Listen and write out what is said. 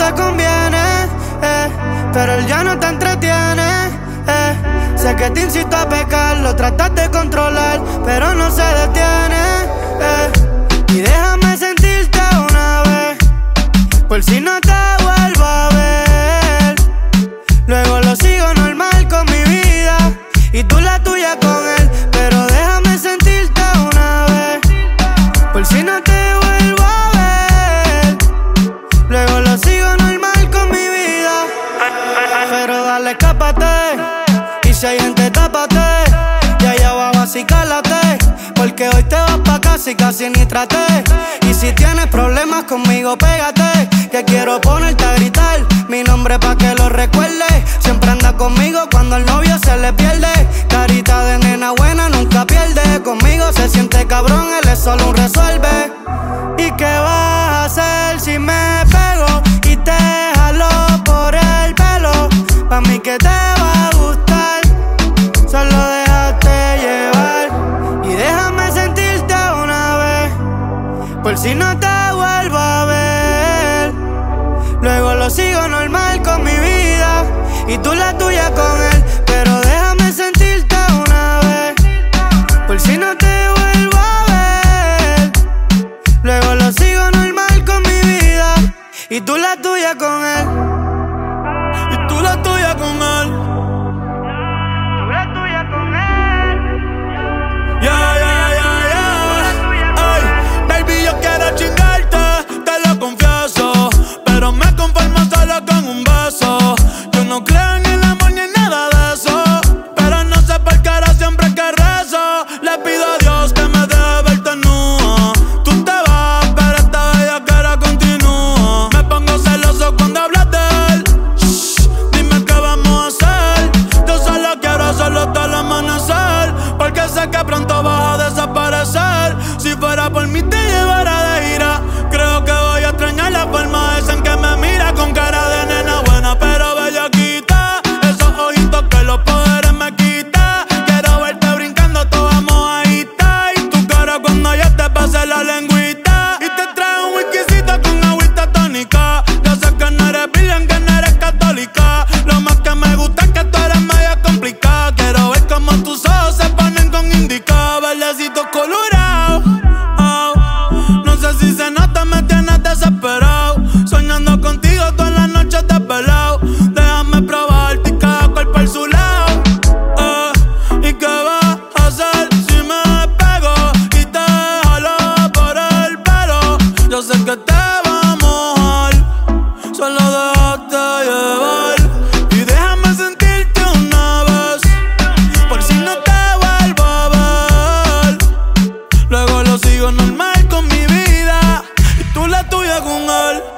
te conviene, pero él ya no te entretiene, Sé que te incito a pecar, lo tratas de controlar, pero no se detiene, Y déjame sentirte una vez, por si no te vuelvo a ver. Luego lo sigo normal con mi vida y tú la tuya con él, pero déjame sentirte una vez, por si no te vuelvo a ver. Luego lo sigo normal con mi vida, pero dale, escápate. Y si hay gente, tápate. Y allá abajo así cálate, porque hoy te vas pa' casa y casi ni traté. Y si tienes problemas conmigo, pégate, que quiero ponerte a gritar mi nombre pa' que lo recuerde. Siempre anda conmigo cuando el novio se le pierde. Carita de nena buena, nunca pierde. Conmigo se siente cabrón, él es solo un resuelve. ¿Y qué vas a hacer si me pego y te jalo por el pelo? Pa' mí que te va a gustar, solo déjate llevar. Y déjame sentirte una vez, por si no te vuelvo a ver. Luego lo sigo normal con mi vida y tú la tuya con él, pero déjame sentirte una vez, por si no te vuelvo a ver. Luego lo sigo normal con mi vida y tú la tuya con él. Y tú la tuya con él. Tú la tuya con él. Ay, baby, yo quiero chingarte, te lo confieso, pero me conformo solo con un beso. Yo no creo en el amor ni en nada de eso, pero no sé por qué ahora siempre que rezo le pido a Dios que me deje verte nua. Tú te vas, pero esta bellaquera continúa. Me pongo celoso cuando hablas de él. Shh, dime qué vamos a hacer. Yo solo quiero hacerlo hasta el amanecer, porque sé que pronto vas a desaparecer. Si fuera por mí te llevara de gira. Creo que voy a extrañar la forma esa en que me mira, con cara de nena buena pero bellaquita. Esos ojitos que los poderes me quita. Quiero verte brincando toda mojadita, y tu cara cuando ya te pase la lengüita. Y te trae un whiskycito con agüita tónica. Yo sé que no eres virgen, que no eres católica. Lo más que me gusta es que tú eres media complicada. Quiero ver cómo tus ojos se ponen con indica. Verdecitos colorados, no sé si se nota, me tienes desesperado. Soñando contigo todas las noches desvelado. Déjame probarte y cada cuerpo por su lado. ¿Y qué vas a hacer si me pego y te jalo por el pelo? Yo sé que te va a mojar, solo déjate llevar. Y déjame sentirte una vez, por si no te vuelvo a ver. Luego lo sigo normal con mi vida y tú la tuya con él.